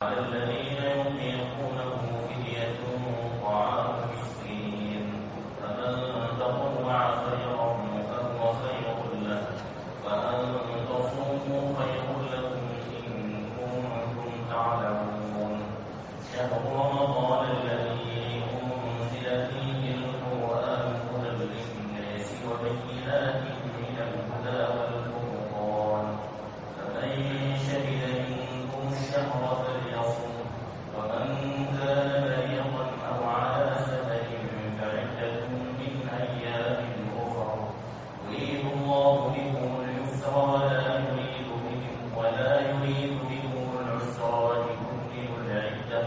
الذين يطيقونه فدية طعام مسكين فمن تطوع خيرا فهو خير له وأن تصوموا خير لكم إن كنتم تعلمون شهر رمضان الذي أنزل فيه القرآن هدى للناس وبينات من الهدى والفرقان فمن شهد منكم الشهر فليصم ومن كان مريضا أو على سفر فعدة من أيام أخر يريد الله بكم اليسر ولا يريد بكم العسر ولتكملوا العدة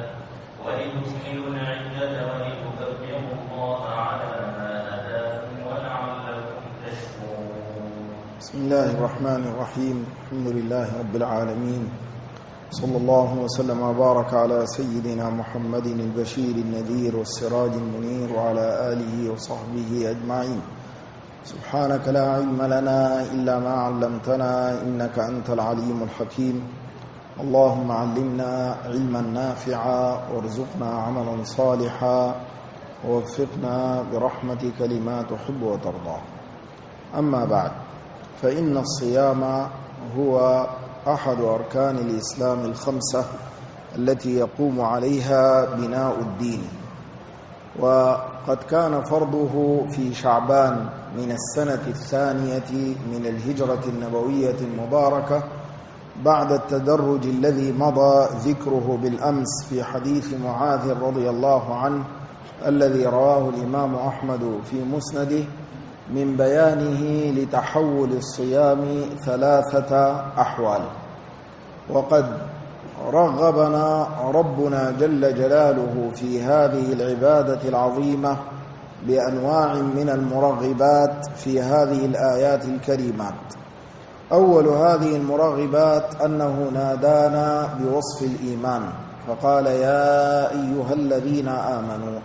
ولتكبروا الله على ما هداكم ولعلكم تشكرون. بسم الله الرحمن الرحيم. الحمد لله رب العالمين، صلى الله وسلم وبارك على سيدنا محمد البشير النذير والسراج المنير وعلى آله وصحبه أجمعين. سبحانك لا علم لنا إلا ما علمتنا إنك أنت العليم الحكيم. اللهم علمنا علما نافعا وارزقنا عملا صالحا ووفقنا برحمتك لما تحب وترضى. أما بعد، فإن الصيام هو أحد أركان الإسلام الخمسة التي يقوم عليها بناء الدين، وقد كان فرضه في شعبان من السنة الثانية من الهجرة النبوية المباركة بعد التدرج الذي مضى ذكره بالأمس في حديث معاذ رضي الله عنه الذي رواه الإمام أحمد في مسنده من بيانه لتحول الصيام ثلاثة أحوال. وقد رغبنا ربنا جل جلاله في هذه العبادة العظيمة بأنواع من المرغبات في هذه الآيات الكريمات. أول هذه المرغبات أنه نادانا بوصف الإيمان فقال يا أيها الذين آمنوا،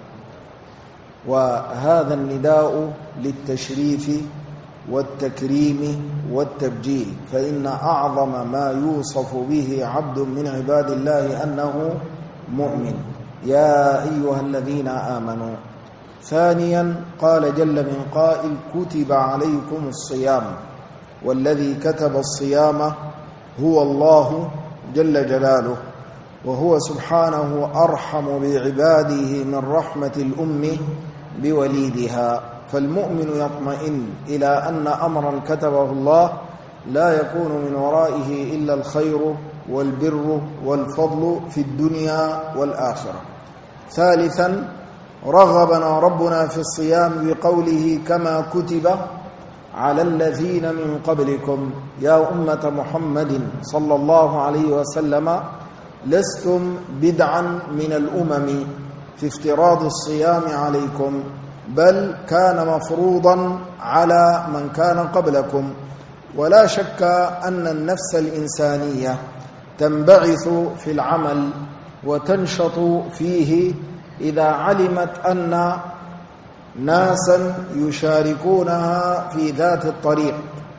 وهذا النداء للتشريف والتكريم والتبجيل، فإن أعظم ما يوصف به عبد من عباد الله أنه مؤمن. يا أيها الذين آمنوا. ثانيا قال جل من قائل كتب عليكم الصيام، والذي كتب الصيام هو الله جل جلاله، وهو سبحانه أرحم بعباده من رحمة الأم بوليدها. فالمؤمن يطمئن إلى أن أمرا كتبه الله لا يكون من ورائه إلا الخير والبر والفضل في الدنيا والآخرة. ثالثا رغبنا ربنا في الصيام بقوله كما كتب على الذين من قبلكم. يا أمة محمد صلى الله عليه وسلم لستم بدعا من الأمم في افتراض الصيام عليكم، بل كان مفروضا على من كان قبلكم. ولا شك أن النفس الإنسانية تنبعث في العمل وتنشط فيه إذا علمت أن ناسا يشاركونها في ذات الطريق.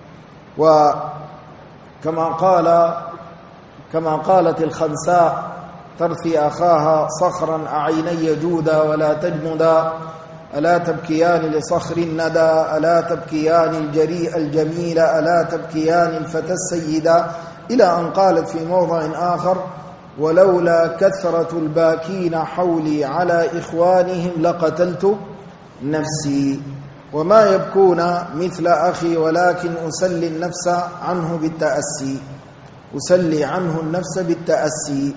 وكما قالت الخنساء ترثي أخاها صخرا أعيني جودا ولا تجمدا، ألا تبكيان لصخر الندى، ألا تبكيان الجريء الجميل، ألا تبكيان الفتى السيدا، إلى أن قالت في موضع آخر ولولا كثرة الباكين حولي على إخوانهم لقتلت نفسي. وما يبكون مثل أخي ولكن أسلي النفس عنه بالتأسي، أسلي عنه النفس بالتأسي.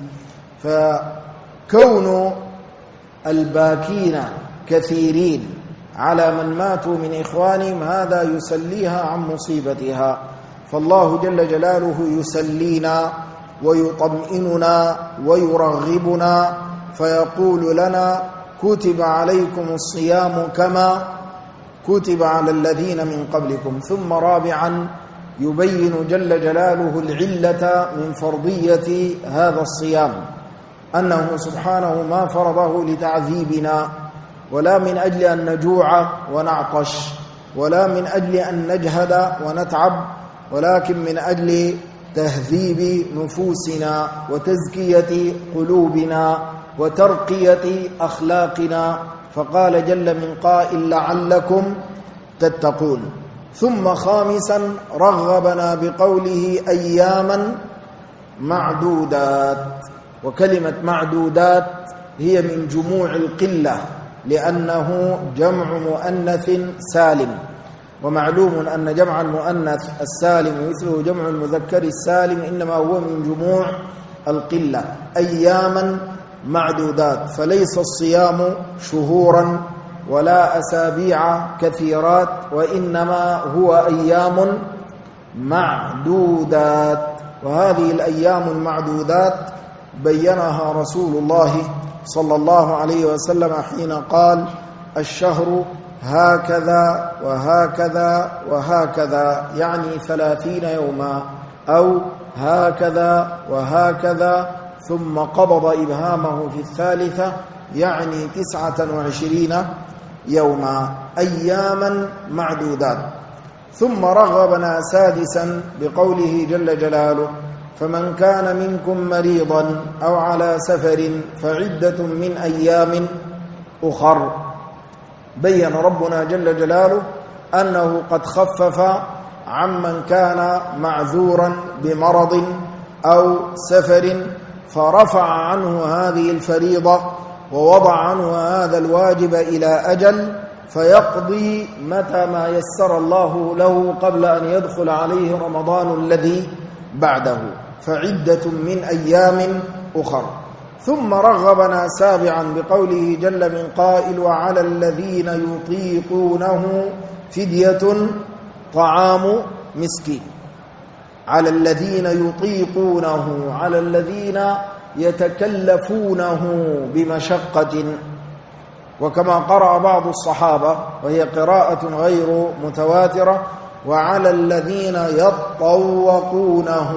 فكون الباكين كثيرين على من ماتوا من إخوانهم هذا يسليها عن مصيبتها. فالله جل جلاله يسلينا ويطمئننا ويرغبنا فيقول لنا كتب عليكم الصيام كما كتب على الذين من قبلكم. ثم رابعا يبين جل جلاله العلة من فرضية هذا الصيام، أنه سبحانه ما فرضه لتعذيبنا ولا من أجل أن نجوع ونعطش ولا من أجل أن نجهد ونتعب، ولكن من أجل تهذيب نفوسنا وتزكية قلوبنا وترقية أخلاقنا، فقال جل من قائل لعلكم تتقون. ثم خامسا رغبنا بقوله أياما معدودات، وكلمة معدودات هي من جموع القلة لأنه جمع مؤنث سالم، ومعلوم أن جمع المؤنث السالم مثله جمع المذكر السالم إنما هو من جموع القلة. أياما معدودات، فليس الصيام شهورا ولا أسابيع كثيرات، وإنما هو أيام معدودات. وهذه الأيام المعدودات بينها رسول الله صلى الله عليه وسلم حين قال الشهر هكذا وهكذا وهكذا، يعني 30 يوما، أو هكذا وهكذا، ثم قبض إبهامه في الثالثة يعني 29 يوما، أياما معدودات. ثم رغبنا سادسا بقوله جل جلاله فمن كان منكم مريضا أو على سفر فعدة من أيام أخر. بين ربنا جل جلاله أنه قد خفف عمن كان معذورا بمرض أو سفر، فرفع عنه هذه الفريضة ووضع عنه هذا الواجب إلى أجل، فيقضي متى ما يسر الله له قبل أن يدخل عليه رمضان الذي بعده، فعدة من أيام أخر. ثم رغبنا سابعا بقوله جل من قائل وعلى الذين يطيقونه فدية طعام مسكين. على الذين يطيقونه، على الذين يتكلفونه بمشقة، وكما قرأ بعض الصحابة وهي قراءة غير متواترة وعلى الذين يطوقونه،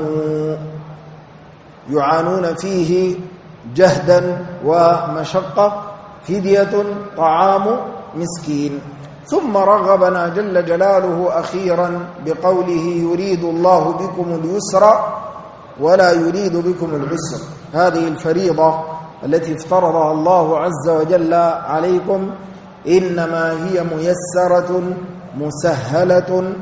يعانون فيه جهدا ومشقة، فدية طعام مسكين. ثم رغبنا جل جلاله أخيرا بقوله يريد الله بكم اليسر ولا يريد بكم العسر. هذه الفريضة التي افترضها الله عز وجل عليكم إنما هي ميسرة مسهلة،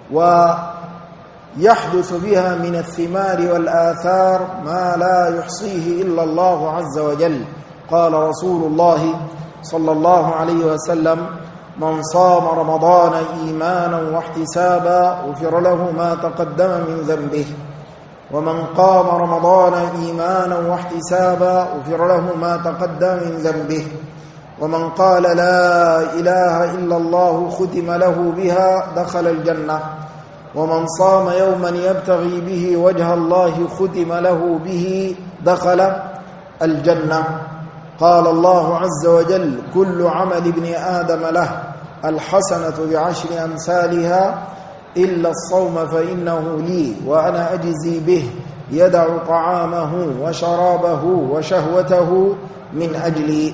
ويحدث بها من الثمار والآثار ما لا يحصيه إلا الله عز وجل. قال رسول الله صلى الله عليه وسلم من صام رمضان إيمانا واحتسابا غفر له ما تقدم من ذنبه، ومن قام رمضان إيمانا واحتسابا غفر له ما تقدم من ذنبه، ومن قال لا إله إلا الله ختم له بها دخل الجنة، ومن صام يوما يبتغي به وجه الله ختم له به دخل الجنة. قال الله عز وجل كل عمل ابن آدم له الحسنة بعشر أمثالها إلا الصوم فإنه لي وأنا أجزي به، يدع طعامه وشرابه وشهوته من أجلي.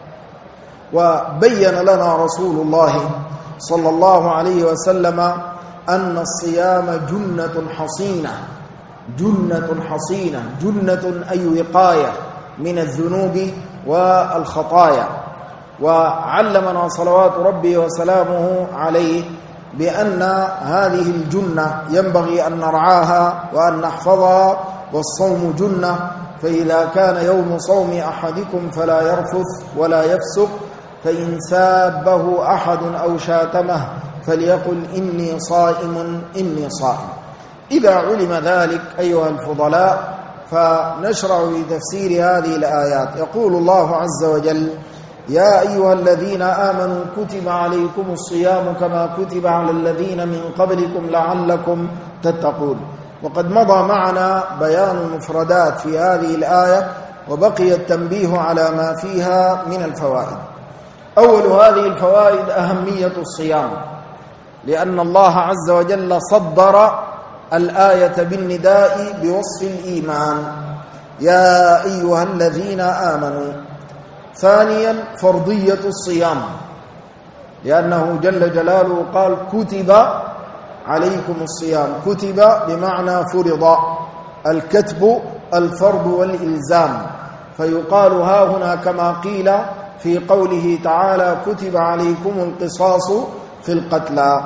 وبين لنا رسول الله صلى الله عليه وسلم أن الصيام جنة حصينة، جنة حصينة، جنة أي وقاية من الذنوب والخطايا. وعلمنا صلوات ربي وسلامه عليه بأن هذه الجنة ينبغي أن نرعاها وأن نحفظها، والصوم جنة، فإذا كان يوم صوم أحدكم فلا يرفث ولا يفسق، فإن سابه أحد أو شاتمه فليقل إني صائم إني صائم. إذا علم ذلك أيها الفضلاء فنشرع بتفسير هذه الآيات. يقول الله عز وجل يا أيها الذين آمنوا كتب عليكم الصيام كما كتب على الذين من قبلكم لعلكم تتقون. وقد مضى معنا بيان المفردات في هذه الآية، وبقي التنبيه على ما فيها من الفوائد. أول هذه الفوائد أهمية الصيام، لأن الله عز وجل صدر الآية بالنداء بوصف الإيمان يا أيها الذين آمنوا. ثانيا فرضية الصيام، لأنه جل جلاله قال كتب عليكم الصيام، كتب بمعنى فرض، الكتب الفرض والإلزام، فيقال ها هنا كما قيل في قوله تعالى كتب عليكم القصاص في القتلى،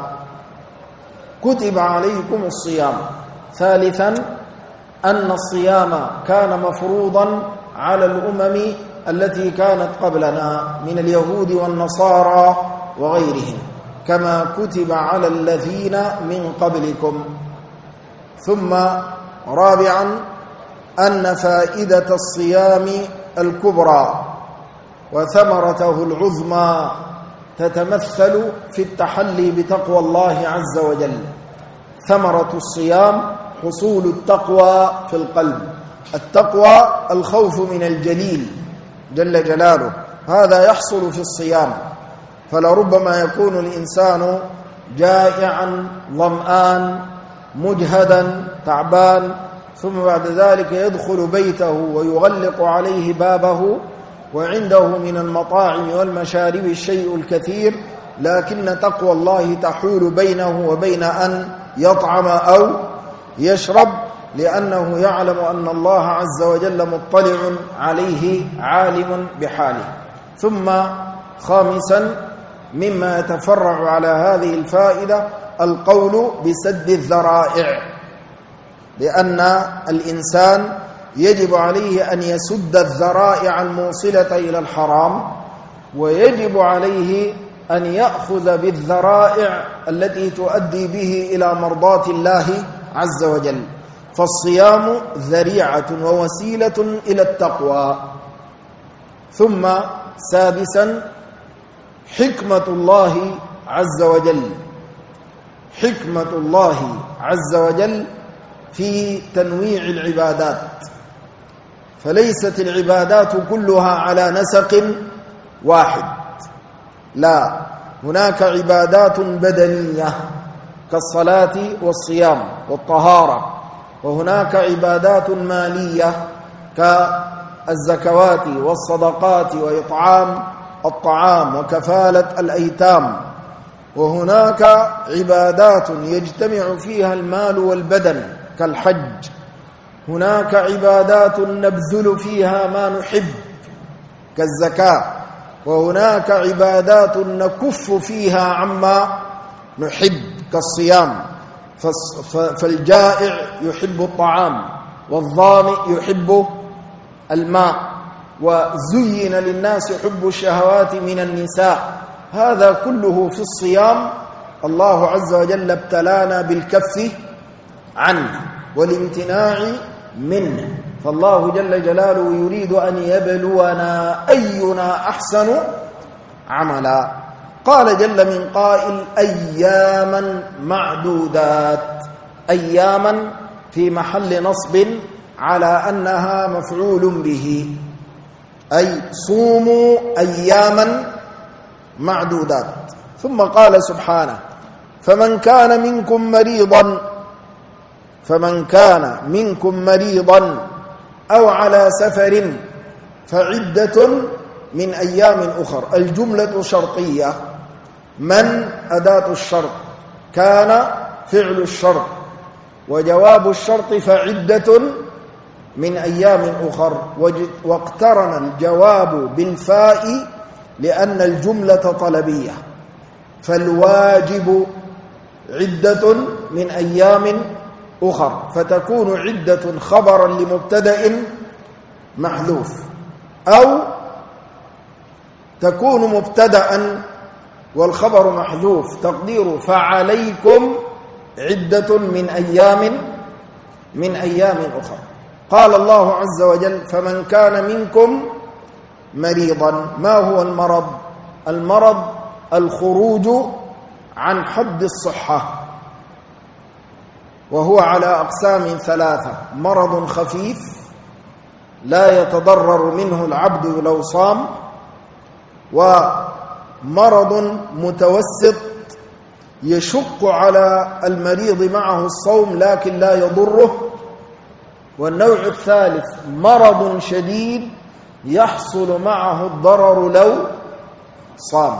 كتب عليكم الصيام. ثالثا أن الصيام كان مفروضا على الأمم التي كانت قبلنا من اليهود والنصارى وغيرهم، كما كتب على الذين من قبلكم. ثم رابعا أن فائدة الصيام الكبرى وثمرته العظمى تتمثل في التحلي بتقوى الله عز وجل. ثمرة الصيام حصول التقوى في القلب، التقوى الخوف من الجليل جل جلاله، هذا يحصل في الصيام. فلربما يكون الإنسان جائعا ظمآن مجهدا تعبان، ثم بعد ذلك يدخل بيته ويغلق عليه بابه وعنده من المطاعم والمشارب الشيء الكثير، لكن تقوى الله تحول بينه وبين أن يطعم أو يشرب، لأنه يعلم أن الله عز وجل مطلع عليه عالم بحاله. ثم خامسا مما يتفرع على هذه الفائدة القول بسد الذرائع، لأن الإنسان يجب عليه أن يسد الذرائع الموصلة إلى الحرام، ويجب عليه أن يأخذ بالذرائع التي تؤدي به إلى مرضاة الله عز وجل. فالصيام ذريعة ووسيلة إلى التقوى. ثم سادسا حكمة الله عز وجل، حكمة الله عز وجل في تنويع العبادات، فليست العبادات كلها على نسق واحد، لا، هناك عبادات بدنية كالصلاة والصيام والطهارة، وهناك عبادات مالية كالزكوات والصدقات وإطعام الطعام وكفالة الأيتام، وهناك عبادات يجتمع فيها المال والبدن كالحج، هناك عبادات نبذل فيها ما نحب كالزكاة، وهناك عبادات نكف فيها عما نحب كالصيام. فالجائع يحب الطعام، والظامئ يحب الماء، وزين للناس حب الشهوات من النساء، هذا كله في الصيام الله عز وجل ابتلانا بالكف عنه والامتناع منه. فالله جل جلاله يريد أن يبلونا أينا أحسن عملا. قال جل من قائل أياما معدودات، أياما في محل نصب على أنها مفعول به، أي صوموا أياما معدودات. ثم قال سبحانه فمن كان منكم مريضا أو على سفر فعدة من أيام أخر. الجملة شرطية، من أداة الشرط، كان فعل الشرط، وجواب الشرط فعدة من أيام أخر، واقترن الجواب بالفاء لأن الجملة طلبية، فالواجب عدة من أيام أخر، فتكون عدة خبرا لمبتدأ محذوف، أو تكون مبتدأ والخبر محذوف تقدير فعليكم عدة من أيام أخر. قال الله عز وجل فمن كان منكم مريضا. ما هو المرض؟ المرض الخروج عن حد الصحة، وهو على أقسام ثلاثة: مرض خفيف لا يتضرر منه العبد لو صام، ومرض متوسط يشق على المريض معه الصوم لكن لا يضره، والنوع الثالث مرض شديد يحصل معه الضرر لو صام،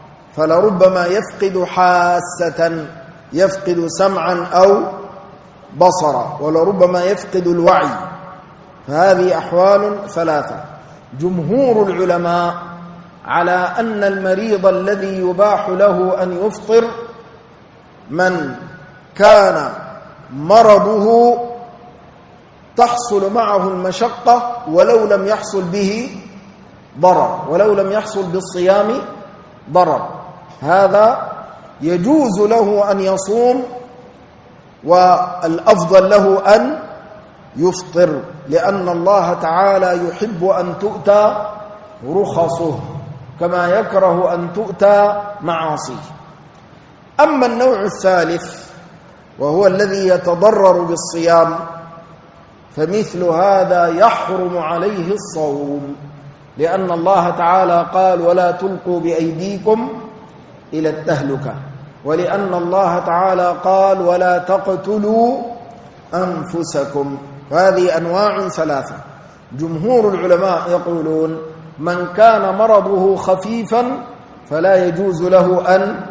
فلربما يفقد حاسة، يفقد سمعا أو بصر ولربما يفقد الوعي، فهذه أحوال ثلاثة. جمهور العلماء على أن المريض الذي يباح له أن يفطر من كان مرضه تحصل معه المشقة ولو لم يحصل به ضرر، ولو لم يحصل بالصيام ضرر، هذا يجوز له أن يصوم، والأفضل له أن يفطر، لأن الله تعالى يحب أن تؤتى رخصه كما يكره أن تؤتى معاصيه. أما النوع الثالث وهو الذي يتضرر بالصيام فمثل هذا يحرم عليه الصوم، لأن الله تعالى قال ولا تلقوا بأيديكم إلى التهلكة، ولأن الله تعالى قال ولا تقتلوا أنفسكم. هذه أنواع ثلاثة. جمهور العلماء يقولون من كان مرضه خفيفا فلا يجوز له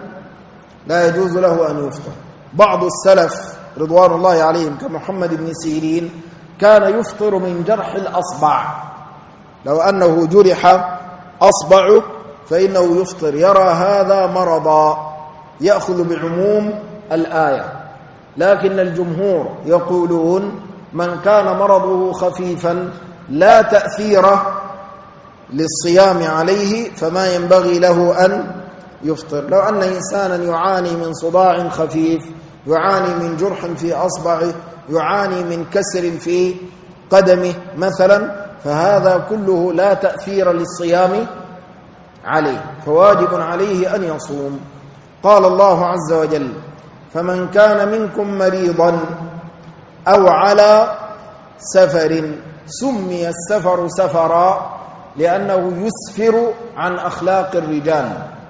أن يفطر. بعض السلف رضوان الله عليهم كمحمد بن سيرين كان يفطر من جرح الأصبع، لو أنه جرح أصبعه فإنه يفطر، يرى هذا مرضا، يأخذ بعموم الآية. لكن الجمهور يقولون من كان مرضه خفيفا لا تأثير للصيام عليه فما ينبغي له أن يفطر. لو أن إنسانا يعاني من صداع خفيف، يعاني من جرح في أصبعه، يعاني من كسر في قدمه مثلا، فهذا كله لا تأثير للصيام عليه، فواجب عليه أن يصوم. قال الله عز وجل فمن كان منكم مريضا أو على سفر. سمي السفر سفرا لأنه يسفر عن أخلاق الرجال،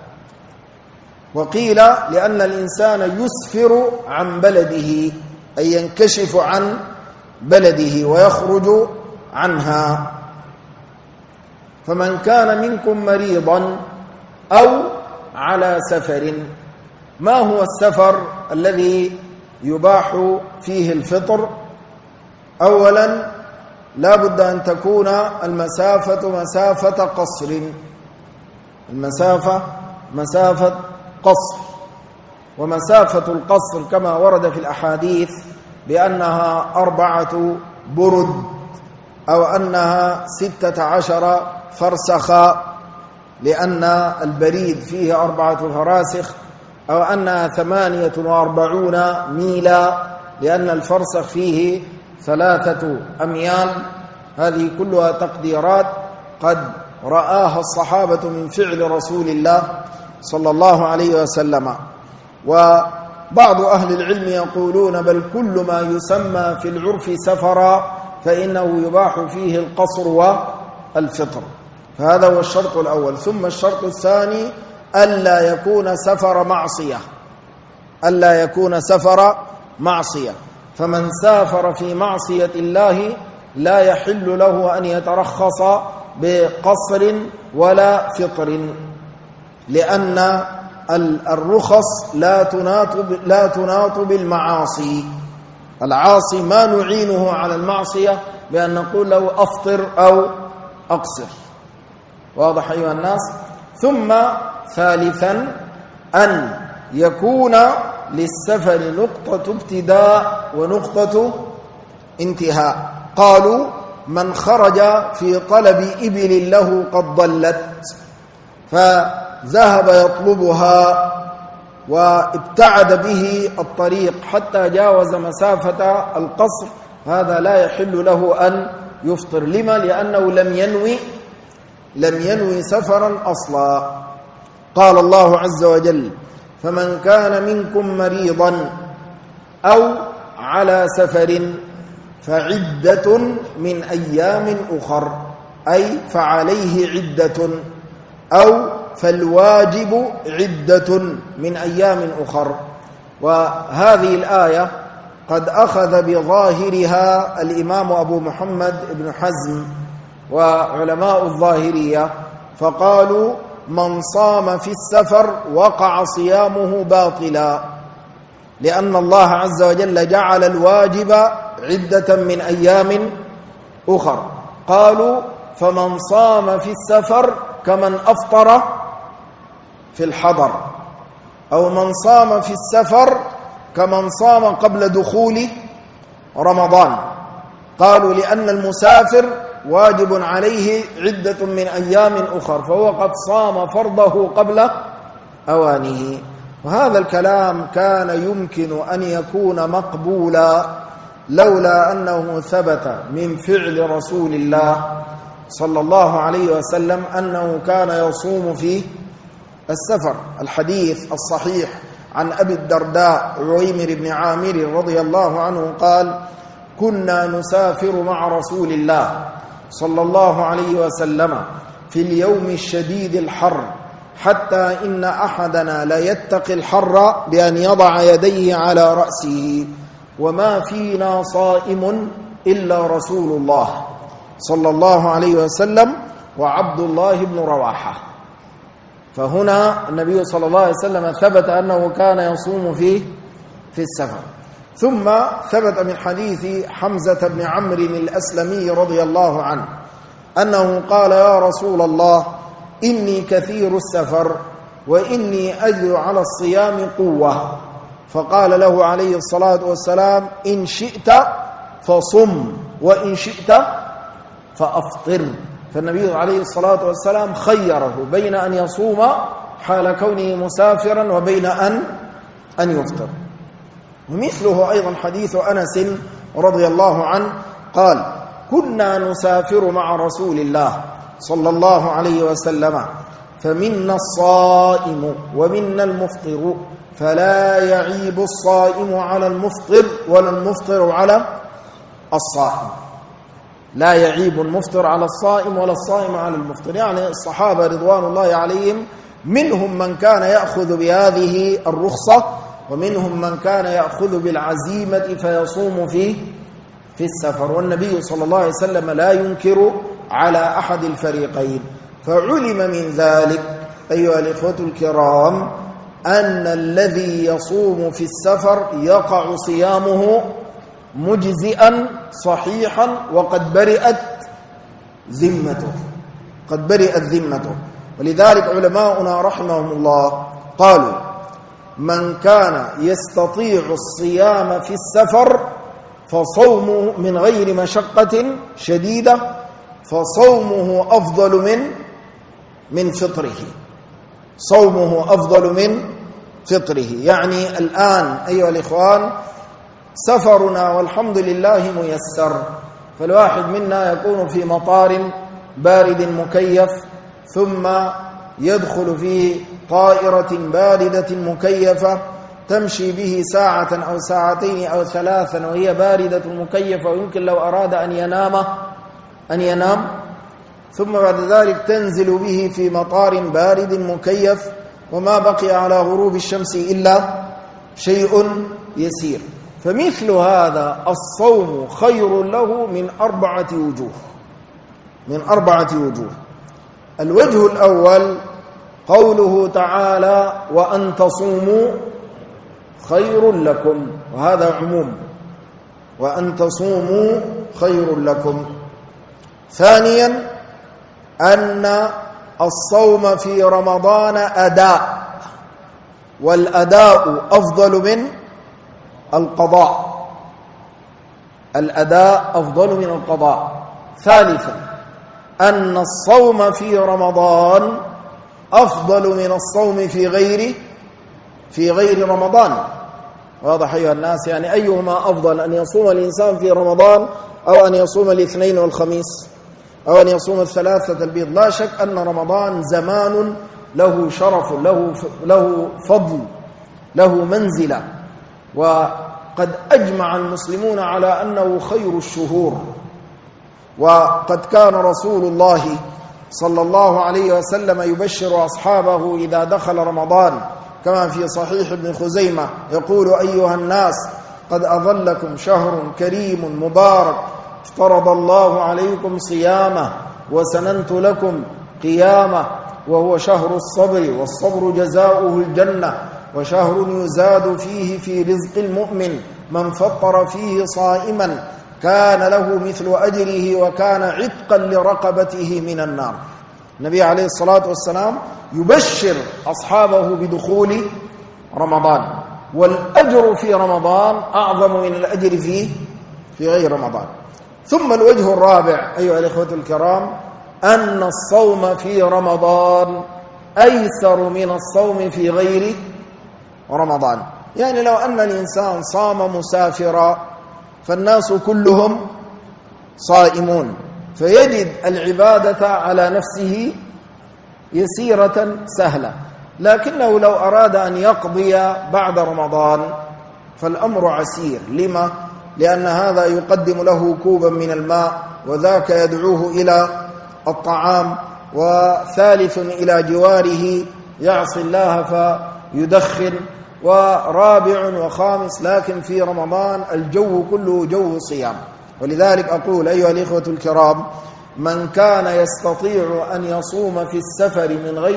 وقيل لأن الإنسان يسفر عن بلده، أي ينكشف عن بلده ويخرج عنها. فمن كان منكم مريضا أو على سفر. ما هو السفر الذي يباح فيه الفطر؟ أولا لا بد أن تكون المسافة مسافة قصر، المسافة مسافة قصر، ومسافة القصر كما ورد في الأحاديث بأنها 4 برد أو أنها 16 فرسخا، لأن البريد فيه 4 فراسخ، أو أنها 48 ميلا لأن الفرسخ فيه 3 أميال. هذه كلها تقديرات قد رآها الصحابة من فعل رسول الله صلى الله عليه وسلم. وبعض أهل العلم يقولون بل كل ما يسمى في العرف سفرا فإنه يباح فيه القصر والفطر. فهذا هو الشرط الأول. ثم الشرط الثاني ألا يكون سفر معصية، ألا يكون سفر معصية. فمن سافر في معصية الله لا يحل له أن يترخص بقصر ولا فطر، لأن الرخص لا تناط بالمعاصي. العاصي ما نعينه على المعصية بأن نقول له أفطر أو أقصر. واضح أيها الناس؟ ثم ثالثا أن يكون للسفر نقطة ابتداء ونقطة انتهاء. قالوا من خرج في طلب إبل له قد ضلت فذهب يطلبها وابتعد به الطريق حتى جاوز مسافة القصر، هذا لا يحل له أن يفطر. لما؟ لأنه لم ينوي سفرا أصلا. قال الله عز وجل فمن كان منكم مريضا أو على سفر فعدة من أيام أخر، أي فعليه عدة، أو فالواجب عدة من أيام أخر. وهذه الآية قد أخذ بظاهرها الإمام أبو محمد بن حزم وعلماء الظاهرية، فقالوا من صام في السفر وقع صيامه باطلا، لأن الله عز وجل جعل الواجب عدة من أيام أخر. قالوا فمن صام في السفر كمن أفطر في الحضر، أو من صام في السفر كمن صام قبل دخول رمضان. قالوا لأن المسافر واجب عليه عدة من أيام أخر، فهو قد صام فرضه قبل أوانه. وهذا الكلام كان يمكن أن يكون مقبولا لولا أنه ثبت من فعل رسول الله صلى الله عليه وسلم أنه كان يصوم في السفر. الحديث الصحيح عن أبي الدرداء عويمر بن عامر رضي الله عنه قال: كنا نسافر مع رسول الله صلى الله عليه وسلم في اليوم الشديد الحر، حتى إن أحدنا ليتقي الحر بأن يضع يديه على رأسه، وما فينا صائم إلا رسول الله صلى الله عليه وسلم وعبد الله بن رواحة. فهنا النبي صلى الله عليه وسلم ثبت أنه كان يصوم في السفر. ثم ثبت من حديث حمزة بن عمرو الأسلمي رضي الله عنه أنه قال: يا رسول الله، إني كثير السفر وإني أجد على الصيام قوة. فقال له عليه الصلاة والسلام: إن شئت فصم وإن شئت فأفطر. فالنبي عليه الصلاة والسلام خيره بين أن يصوم حال كونه مسافرا وبين أن يفطر. ومثله أيضا حديث أنس رضي الله عنه قال: كنا نسافر مع رسول الله صلى الله عليه وسلم فمنا الصائم ومنا المفطر، فلا يعيب الصائم على المفطر ولا المفطر على الصائم. لا يعيب المفطر على الصائم ولا الصائم على المفطر. يعني الصحابة رضوان الله عليهم منهم من كان يأخذ بهذه الرخصة، ومنهم من كان يأخذ بالعزيمة فيصوم في السفر. والنبي صلى الله عليه وسلم لا ينكر على أحد الفريقين. فعلم من ذلك أيها الإخوة الكرام أن الذي يصوم في السفر يقع صيامه مجزئا صحيحا، وقد برئت ذمته. ولذلك علماؤنا رحمهم الله قالوا: من كان يستطيع الصيام في السفر فصومه من غير مشقة شديدة فصومه أفضل من فطره. صومه أفضل من فطره. يعني الآن أيها الإخوان سفرنا والحمد لله ميسر، فالواحد منا يكون في مطار بارد مكيف، ثم يدخل في طائرة باردة مكيفة تمشي به ساعة أو ساعتين أو ثلاثا وهي باردة مكيفة، ويمكن لو أراد أن ينام، ثم بعد ذلك تنزل به في مطار بارد مكيف، وما بقي على غروب الشمس إلا شيء يسير. فمثل هذا الصوم خير له من 4 وجوه. الوجه الأول قوله تعالى: وأن تصوموا خير لكم، وهذا عموم، وأن تصوموا خير لكم. ثانيا أن الصوم في رمضان أداء، والأداء أفضل من القضاء. الأداء أفضل من القضاء. ثالثا أن الصوم في رمضان أفضل من الصوم في غير رمضان. واضح أيها الناس؟ يعني أيهما أفضل، أن يصوم الإنسان في رمضان أو أن يصوم الاثنين والخميس أو أن يصوم الثلاثة البيض؟ لا شك أن رمضان زمان له شرف، له فضل، له منزلة، وقد أجمع المسلمون على أنه خير الشهور. وقد كان رسول الله صلى الله عليه وسلم يبشر أصحابه إذا دخل رمضان كما في صحيح ابن خزيمة، يقول: أيها الناس، قد أظلكم شهر كريم مبارك، افترض الله عليكم صيامه وسننت لكم قيامه، وهو شهر الصبر، والصبر جزاؤه الجنة، وشهر يزاد فيه في رزق المؤمن من فطر فيه صائما كان له مثل أجره وكان عتقا لرقبته من النار. النبي عليه الصلاة والسلام يبشر أصحابه بدخول رمضان، والأجر في رمضان أعظم من الأجر في غير رمضان. ثم الوجه الرابع أيها الإخوة الكرام أن الصوم في رمضان أيسر من الصوم في غير رمضان. يعني لو أن الإنسان صام مسافرا فالناس كلهم صائمون، فيجد العبادة على نفسه يسيرة سهلة، لكنه لو أراد أن يقضي بعد رمضان فالأمر عسير. لما؟ لأن هذا يقدم له كوبا من الماء، وذاك يدعوه إلى الطعام، وثالث إلى جواره يعصي الله فيدخن، ورابع وخامس. لكن في رمضان الجو كله جو صيام. ولذلك أقول أيها الإخوة الكرام من كان يستطيع أن يصوم في السفر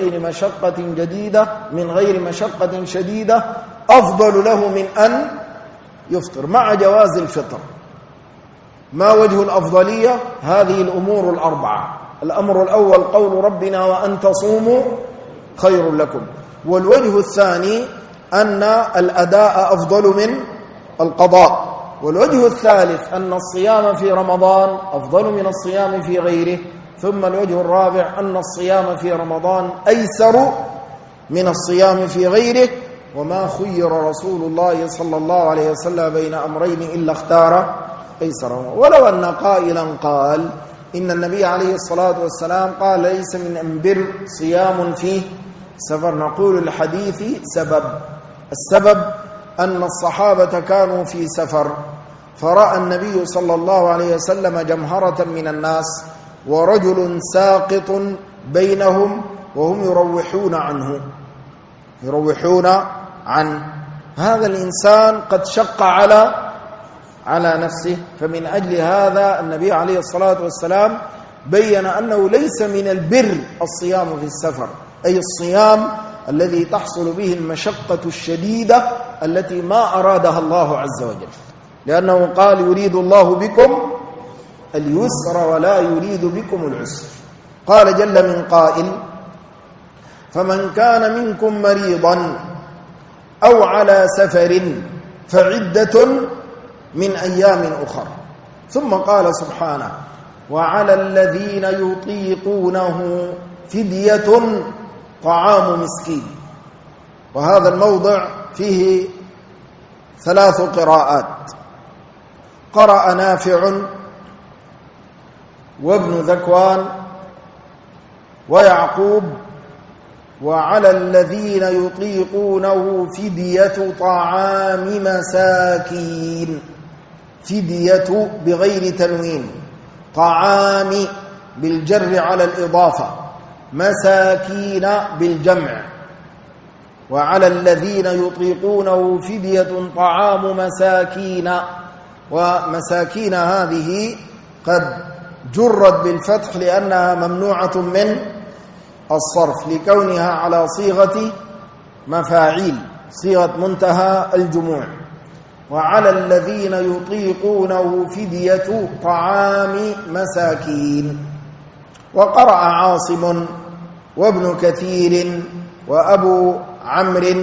من غير مشقة شديدة أفضل له من أن يفطر، مع جواز الفطر. ما وجه الأفضلية؟ هذه الأمور الأربعة. الأمر الأول قول ربنا وأن تصوموا خير لكم، والوجه الثاني أن الأداء أفضل من القضاء، والوجه الثالث أن الصيام في رمضان أفضل من الصيام في غيره، ثم الوجه الرابع أن الصيام في رمضان أيسر من الصيام في غيره. وما خير رسول الله صلى الله عليه وسلم بين أمرين إلا اختار أيسرهما. ولو أن قائلا قال إن النبي عليه الصلاة والسلام قال ليس من البر صيام فيه سفر، نقول الحديث سبب. السبب أن الصحابة كانوا في سفر، فرأى النبي صلى الله عليه وسلم جمهرة من الناس ورجل ساقط بينهم وهم يروحون عنه. هذا الإنسان قد شق على نفسه، فمن أجل هذا النبي عليه الصلاة والسلام بيّن أنه ليس من البر الصيام في السفر، أي الصيام الذي تحصل به المشقة الشديدة التي ما أرادها الله عز وجل، لأنه قال يريد الله بكم اليسر ولا يريد بكم العسر. قال جل من قائل فمن كان منكم مريضا أو على سفر فعدة من أيام أخر. ثم قال سبحانه وعلى الذين يطيقونه فدية طعام مسكين. وهذا الموضع فيه 3 قراءات. قرأ نافع وابن ذكوان ويعقوب وعلى الذين يطيقونه فدية طعام مساكين. فدية بغير تنوين، طعام بالجر على الإضافة، مساكين بالجمع. وعلى الذين يطيقونه فدية طعام مساكين، ومساكين هذه قد جرت بالفتح لأنها ممنوعة من الصرف لكونها على صيغة مفاعيل، صيغة منتهى الجموع. وعلى الذين يطيقونه فدية طعام مساكين. وقرأ عاصم وابن كثير وأبو عمرو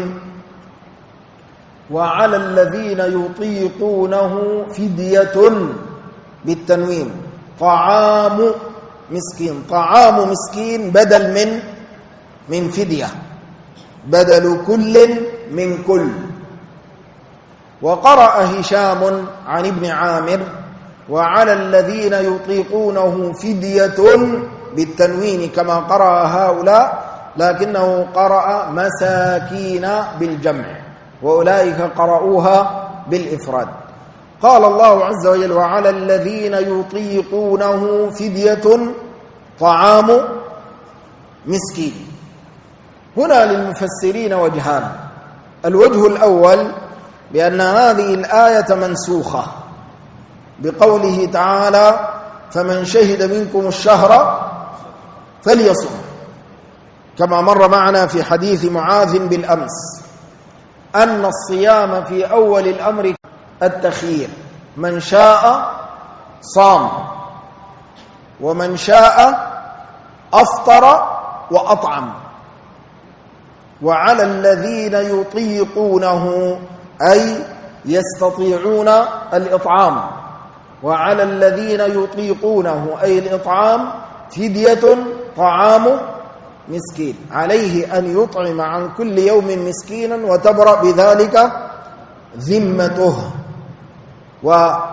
وعلى الذين يطيقونه فدية بالتنوين طعام مسكين. طعام مسكين بدل من فدية، بدل كل من كل. وقرأ هشام عن ابن عامر وعلى الذين يطيقونه فدية بالتنوين كما قرأ هؤلاء، لكنه قرأ مساكين بالجمع، وأولئك قرأوها بالإفراد. قال الله عز وجل وعلى الذين يطيقونه فدية طعام مسكين. هنا للمفسرين وجهان. الوجه الأول بأن هذه الآية منسوخة بقوله تعالى فمن شهد منكم الشهر فليصم، كما مر معنا في حديث معاذ بالأمس. أن الصيام في أول الأمر التخيير، من شاء صام ومن شاء أفطر وأطعم. وعلى الذين يطيقونه أي يستطيعون الإطعام، وعلى الذين يطيقونه أي الإطعام فدية طعام مسكين، عليه أن يطعم عن كل يوم مسكينا وتبرأ بذلك ذمته. وكما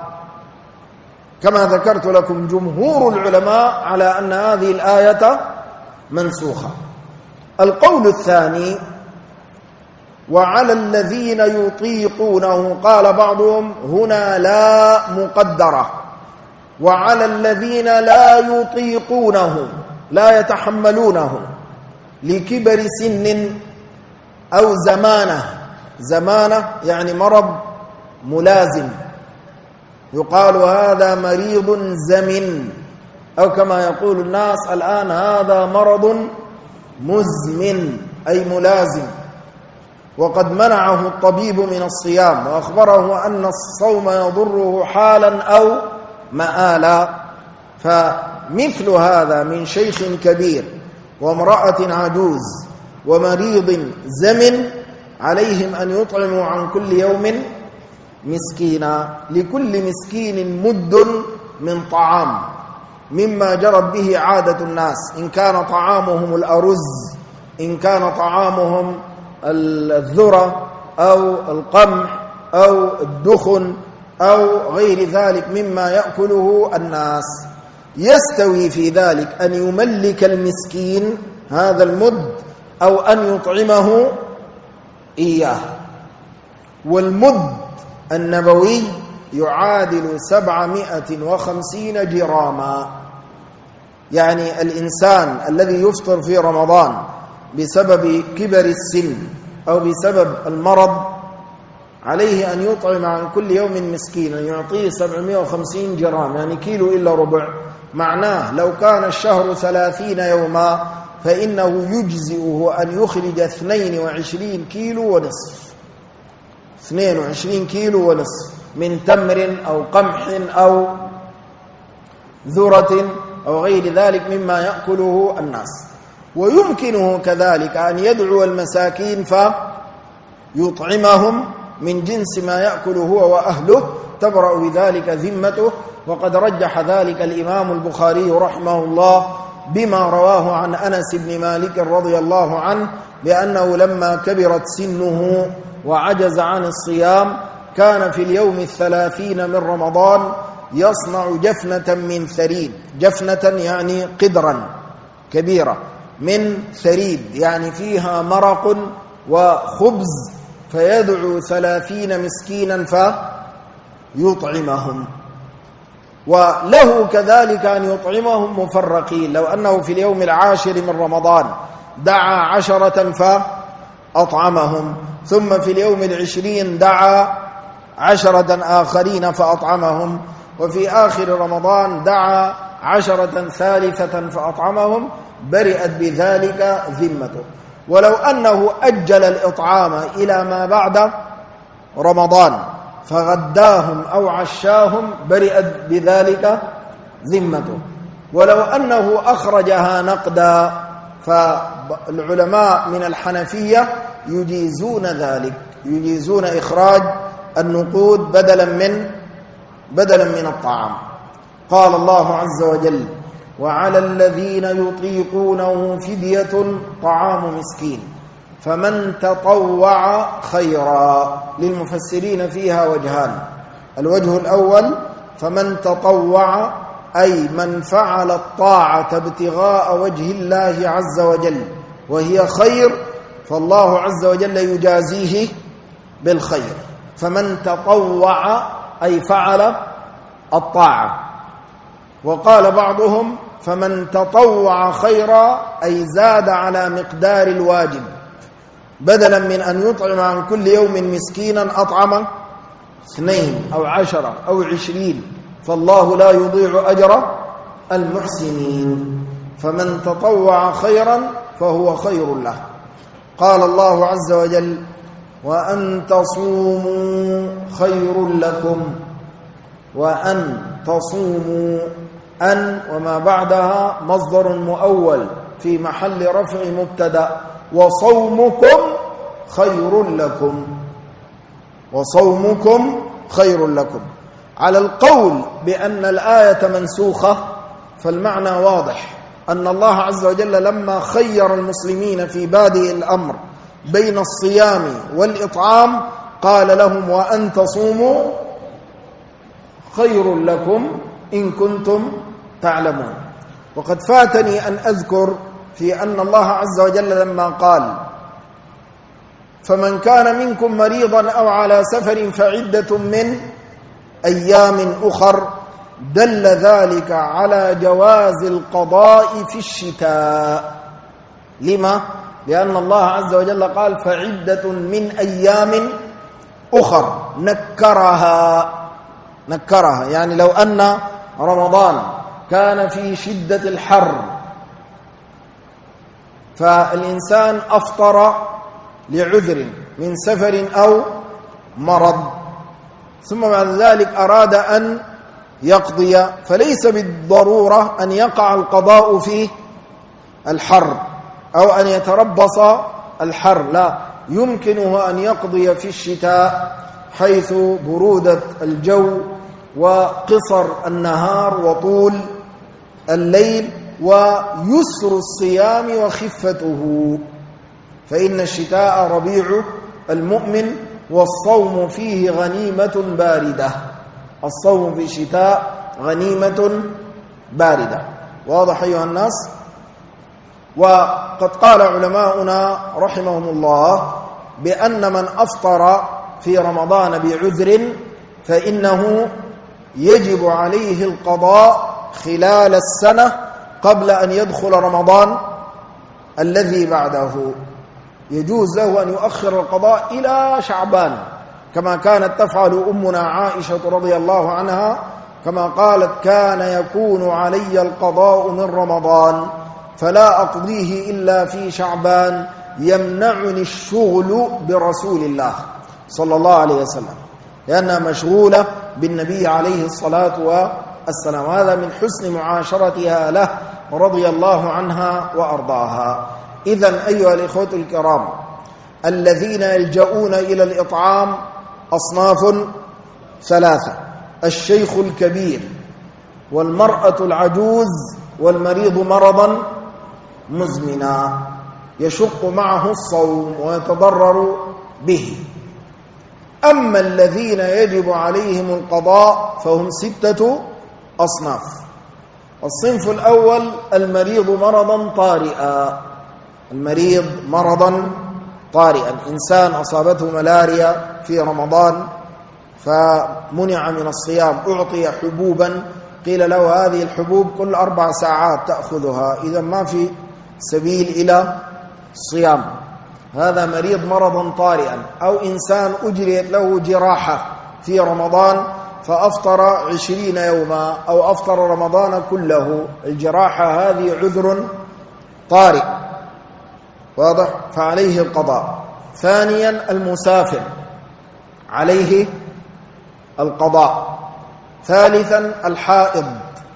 ذكرت لكم جمهور العلماء على أن هذه الآية منسوخة. القول الثاني وعلى الذين يطيقونه، قال بعضهم هنا لا مقدرة، وعلى الذين لا يطيقونه لا يتحملونه لكبر سن أو زمانة يعني مرض ملازم، يقال هذا مريض زمن، أو كما يقول الناس الآن هذا مرض مزمن أي ملازم، وقد منعه الطبيب من الصيام وأخبره أن الصوم يضره حالا أو مآلا. فمثل هذا من شيخ كبير وامرأة عجوز ومريض زمن عليهم أن يطعموا عن كل يوم مسكينا، لكل مسكين مد من طعام مما جرت به عادة الناس، إن كان طعامهم الأرز، إن كان طعامهم الذرة أو القمح أو الدخن أو غير ذلك مما يأكله الناس. يستوي في ذلك أن يملك المسكين هذا المد أو أن يطعمه إياه. والمد النبوي يعادل 750 جراما، يعني الإنسان الذي يفطر في رمضان بسبب كبر السن أو بسبب المرض عليه أن يطعم عن كل يوم مسكينا، يعطيه 750 جرام يعني كيلو إلا ربع. معناه لو كان الشهر 30 يوما فإنه يجزئه أن يخرج 22 كيلو ونصف، 22 كيلو ونصف من تمر أو قمح أو ذرة أو غير ذلك مما يأكله الناس. ويمكنه كذلك أن يدعو المساكين فيطعمهم من جنس ما يأكل هو وأهله، تبرأ بذلك ذمته. وقد رجح ذلك الإمام البخاري رحمه الله بما رواه عن أنس بن مالك رضي الله عنه بأنه لما كبرت سنه وعجز عن الصيام كان في اليوم 30 من رمضان يصنع جفنة من ثريد، جفنة يعني قدرا كبيرة من ثريد يعني فيها مرق وخبز، فيدعو 30 مسكينا فيطعمهم. وله كذلك أن يطعمهم مفرقين، لو أنه في اليوم 10 من رمضان دعا 10 فأطعمهم، ثم في اليوم 20 دعا 10 آخرين فأطعمهم، وفي آخر رمضان دعا 10 ثالثة فأطعمهم، برئت بذلك ذمته. ولو أنه أجل الإطعام إلى ما بعد رمضان فغداهم أو عشاهم برئت بذلك ذمته. ولو أنه أخرجها نقدا فالعلماء من الحنفية يجيزون ذلك، يجيزون إخراج النقود بدلا من الطعام. قال الله عز وجل وعلى الذين يطيقونه فدية طعام مسكين فمن تطوع خيرا. للمفسرين فيها وجهان، الوجه الأول فمن تطوع أي من فعل الطاعة ابتغاء وجه الله عز وجل وهي خير، فالله عز وجل يجازيه بالخير. فمن تطوع أي فعل الطاعة. وقال بعضهم فمن تطوع خيرا أي زاد على مقدار الواجب، بدلا من أن يطعم عن كل يوم مسكينا أطعم 2 أو 10 أو 20، فالله لا يضيع أجر المحسنين. فمن تطوع خيرا فهو خير له. قال الله عز وجل وأن تصوموا خير لكم. وأن تصوموا، أن وما بعدها مصدر مؤول في محل رفع مبتدأ، وصومكم خير لكم، وصومكم خير لكم. على القول بأن الآية منسوخة فالمعنى واضح، أن الله عز وجل لما خير المسلمين في بادئ الأمر بين الصيام والإطعام قال لهم وأن تصوموا خير لكم إن كنتم تعلمون. وقد فاتني أن أذكر في أن الله عز وجل لما قال فمن كان منكم مريضا أو على سفر فعدة من أيام أخر، دل ذلك على جواز القضاء في الشتاء. لما؟ لأن الله عز وجل قال فعدة من أيام أخر، نكرها، يعني لو أن رمضان كان في شدة الحر فالإنسان أفطر لعذر من سفر أو مرض، ثم بعد ذلك أراد أن يقضي، فليس بالضرورة أن يقع القضاء في الحر أو أن يتربص الحر، لا، يمكنه أن يقضي في الشتاء حيث برودة الجو وقصر النهار وطول الليل ويسر الصيام وخفته، فإن الشتاء ربيع المؤمن والصوم فيه غنيمة باردة. الصوم في الشتاء غنيمة باردة. واضح أيها الناس؟ وقد قال علماؤنا رحمهم الله بأن من أفطر في رمضان بعذر فإنه يجب عليه القضاء خلال السنة قبل أن يدخل رمضان الذي بعده. يجوز له أن يؤخر القضاء إلى شعبان كما كانت تفعل أمنا عائشة رضي الله عنها، كما قالت كان يكون علي القضاء من رمضان فلا أقضيه إلا في شعبان يمنعني الشغل برسول الله صلى الله عليه وسلم، لأنها مشغولة بالنبي عليه الصلاة والسلام. هذا من حسن معاشرتها له رضي الله عنها وأرضاها. إذن أيها الإخوة الكرام، الذين يلجؤون إلى الإطعام أصناف ثلاثة: الشيخ الكبير والمرأة العجوز والمريض مرضا مزمنا يشق معه الصوم ويتضرر به. أما الذين يجب عليهم القضاء فهم 6 أصناف. الصنف الأول المريض مرضا طارئا، المريض مرضا طارئا، إنسان أصابته ملاريا في رمضان فمنع من الصيام، أعطي حبوبا قيل له هذه الحبوب كل 4 ساعات تأخذها، إذا ما في سبيل إلى الصيام، هذا مريض مرضا طارئا. أو إنسان أجريت له جراحة في رمضان فأفطر 20 يوما أو أفطر رمضان كله، الجراحة هذه عذر طارئ، واضح، فعليه القضاء. ثانيا المسافر عليه القضاء. ثالثا الحائض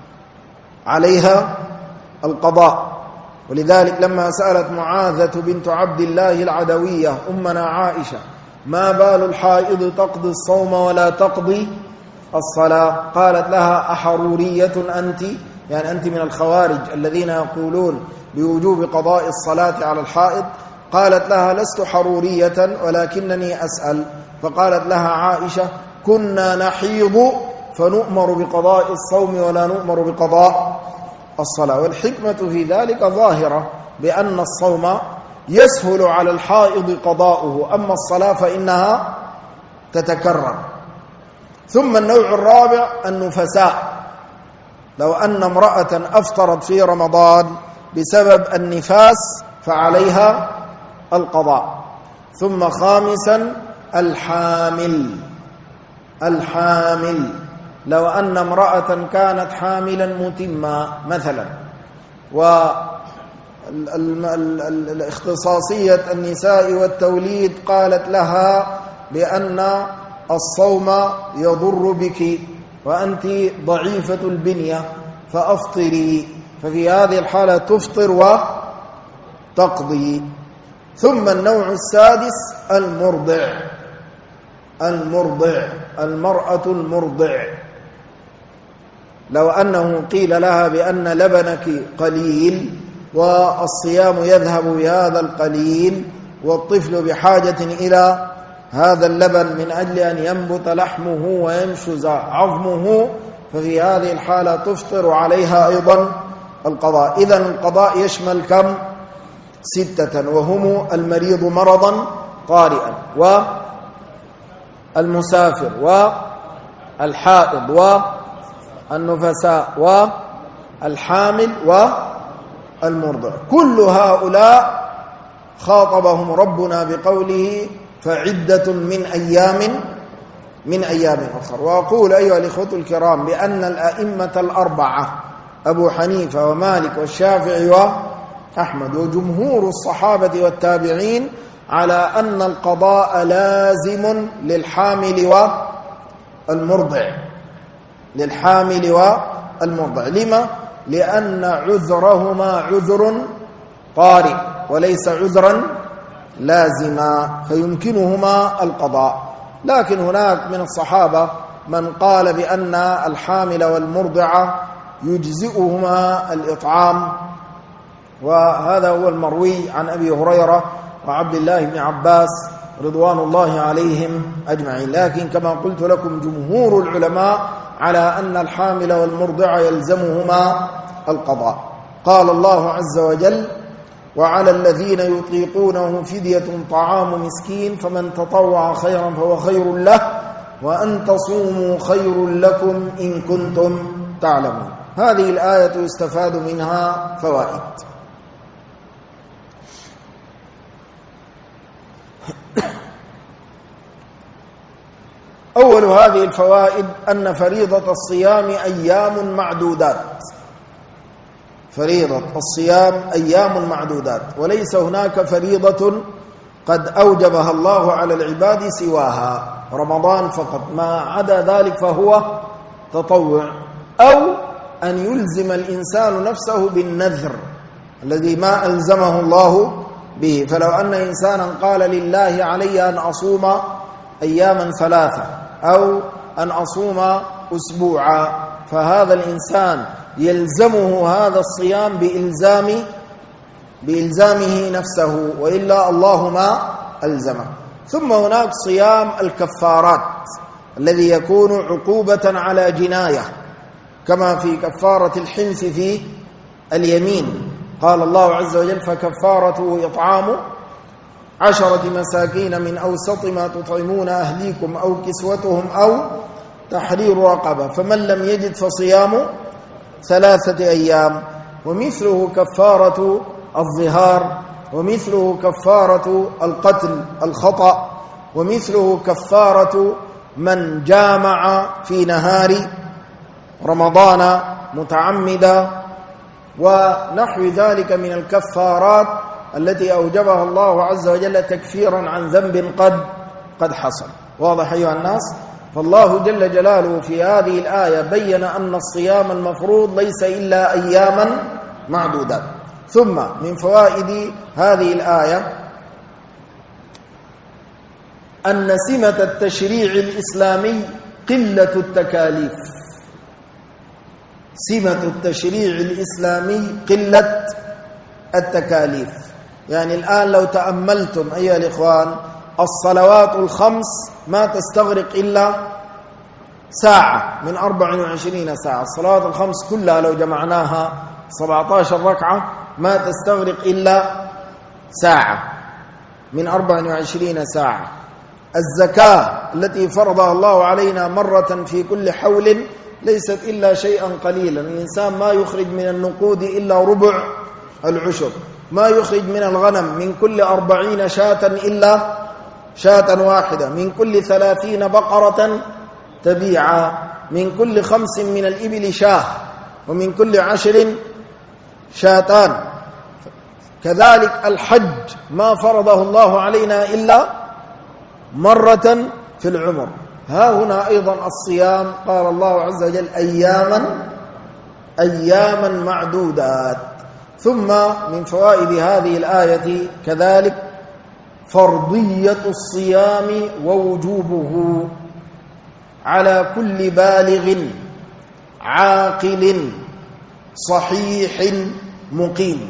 عليها القضاء. ولذلك لما سألت معاذة بنت عبد الله العدوية أمنا عائشة ما بال الحائض تقضي الصوم ولا تقضي الصلاة، قالت لها أحرورية أنت؟ يعني أنت من الخوارج الذين يقولون بوجوب قضاء الصلاة على الحائض؟ قالت لها لست حرورية ولكنني أسأل. فقالت لها عائشة كنا نحيض فنؤمر بقضاء الصوم ولا نؤمر بقضاء الصلاة. والحكمة في ذلك ظاهرة، بأن الصوم يسهل على الحائض قضاؤه، أما الصلاة فإنها تتكرر. ثم النوع الرابع النفساء، لو أن امرأة أفطرت في رمضان بسبب النفاس فعليها القضاء. ثم خامسا الحامل، لو أن امرأة كانت حاملا متمة مثلا الاختصاصية النساء والتوليد قالت لها بأن الصوم يضر بك وأنت ضعيفة البنية فأفطري، ففي هذه الحالة تفطر وتقضي. ثم النوع السادس المرأة المرضع، لو أنه قيل لها بأن لبنك قليل والصيام يذهب بهذا القليل والطفل بحاجة إلى هذا اللبن من أجل أن ينبت لحمه وينشز عظمه، ففي هذه الحالة تفطر عليها أيضا القضاء. إذن القضاء يشمل كم؟ 6، وهم المريض مرضا طارئا والمسافر والحائض والنفساء والحامل والمرضع. كل هؤلاء خاطبهم ربنا بقوله فعدة من أيام أخر. وأقول أيها الإخوة الكرام بأن الأئمة الأربعة أبو حنيفة ومالك والشافعي وأحمد وجمهور الصحابة والتابعين على أن القضاء لازم للحامل والمرضع. لما؟ لأن عذرهما عذر طارئ وليس عذرا لازما، فيمكنهما القضاء. لكن هناك من الصحابة من قال بأن الحامل والمرضع يجزئهما الإطعام، وهذا هو المروي عن أبي هريرة وعبد الله بن عباس رضوان الله عليهم أجمعين. لكن كما قلت لكم جمهور العلماء على أن الحامل والمرضع يلزمهما القضاء. قال الله عز وجل وعلى الذين يطيقونه فدية طعام مسكين فمن تطوع خيرا فهو خير له وأن تصوموا خير لكم إن كنتم تعلمون. هذه الآية يستفاد منها فوائد. أول هذه الفوائد أن فريضة الصيام أيام معدودات، فريضة الصيام أيام معدودات، وليس هناك فريضة قد أوجبها الله على العباد سواها، رمضان فقط، ما عدا ذلك فهو تطوع، أو أن يلزم الإنسان نفسه بالنذر الذي ما ألزمه الله به. فلو أن إنسانا قال لله علي أن أصوم أياما 3 أو أن أصوم أسبوعا، فهذا الإنسان يلزمه هذا الصيام بإلزامه نفسه، وإلا الله ما ألزمه. ثم هناك صيام الكفارات الذي يكون عقوبة على جناية، كما في كفارة الحنث في اليمين. قال الله عز وجل فكفارته إطعام 10 مساكين من أوسط ما تطعمون أهليكم أو كسوتهم أو تحرير رقبة، فمن لم يجد فصيام 3 أيام. ومثله كفارة الظهار، ومثله كفارة القتل الخطأ، ومثله كفارة من جامع في نهار رمضان متعمدا، ونحو ذلك من الكفارات التي أوجبها الله عز وجل تكفيرا عن ذنب قد حصل. واضح أيها الناس؟ فالله جل جلاله في هذه الآية بيّن أن الصيام المفروض ليس إلا أياما معدودات. ثم من فوائد هذه الآية أن سمة التشريع الإسلامي قلة التكاليف. سمة التشريع الإسلامي قلة التكاليف. يعني الآن لو تأملتم أيها الإخوان، الصلوات الخمس ما تستغرق إلا ساعة من 24 ساعة. الصلوات الخمس كلها لو جمعناها 17 ركعة ما تستغرق إلا ساعة من 24 ساعة. الزكاة التي فرضها الله علينا مرة في كل حول ليست إلا شيئا قليلا. الإنسان ما يخرج من النقود إلا ربع العشر، ما يخرج من الغنم من كل 40 شاة إلا شاة واحدة، من كل 30 بقرة تبيعا، من كل 5 من الإبل شاه، ومن كل 10 شاتان. كذلك الحج ما فرضه الله علينا إلا مرة في العمر. ها هنا أيضا الصيام قال الله عز وجل أياما معدودات. ثم من فوائد هذه الآية كذلك فرضية الصيام ووجوبه على كل بالغ عاقل صحيح مقيم.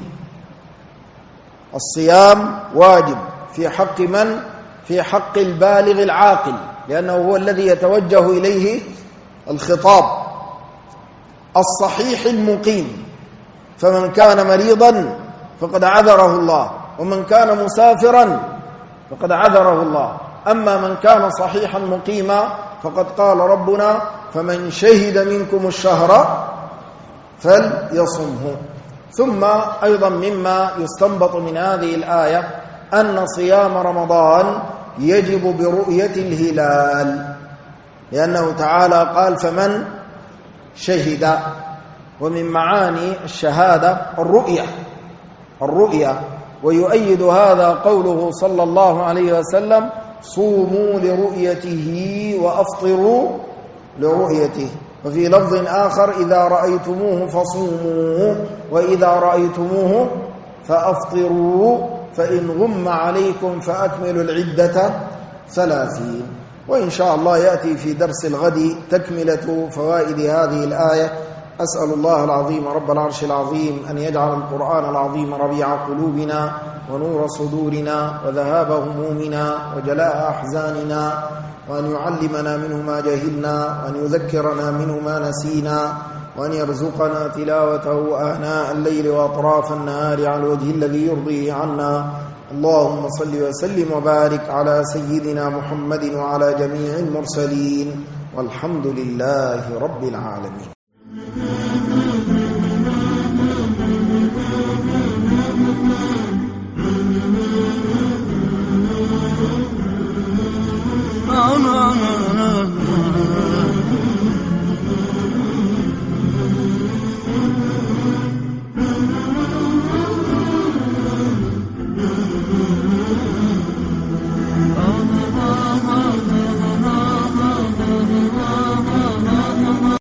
الصيام واجب في حق من؟ في حق البالغ العاقل، لأنه هو الذي يتوجه إليه الخطاب. الصحيح المقيم، فمن كان مريضا فقد عذره الله، ومن كان مسافرا فقد عذره الله. أما من كان صحيحا مقيما فقد قال ربنا فمن شهد منكم الشهر فليصمه. ثم أيضا مما يستنبط من هذه الآية أن صيام رمضان يجب برؤية الهلال، لأنه تعالى قال فمن شهد، ومن معاني الشهادة الرؤية. ويؤيد هذا قوله صلى الله عليه وسلم صوموا لرؤيته وأفطروا لرؤيته. وفي لفظ آخر إذا رأيتموه فصوموا وإذا رأيتموه فأفطروا فإن غم عليكم فأكملوا العدة 30. وإن شاء الله يأتي في درس الغد تكملة فوائد هذه الآية. أسأل الله العظيم رب العرش العظيم أن يجعل القرآن العظيم ربيع قلوبنا ونور صدورنا وذهاب همومنا وجلاء أحزاننا، وأن يعلمنا منه ما جهلنا، وأن يذكرنا منه ما نسينا، وأن يرزقنا تلاوته آناء الليل وأطراف النهار على الوجه الذي يرضيه عنا. اللهم صل وسلم وبارك على سيدنا محمد وعلى جميع المرسلين، والحمد لله رب العالمين. no, no, no, no.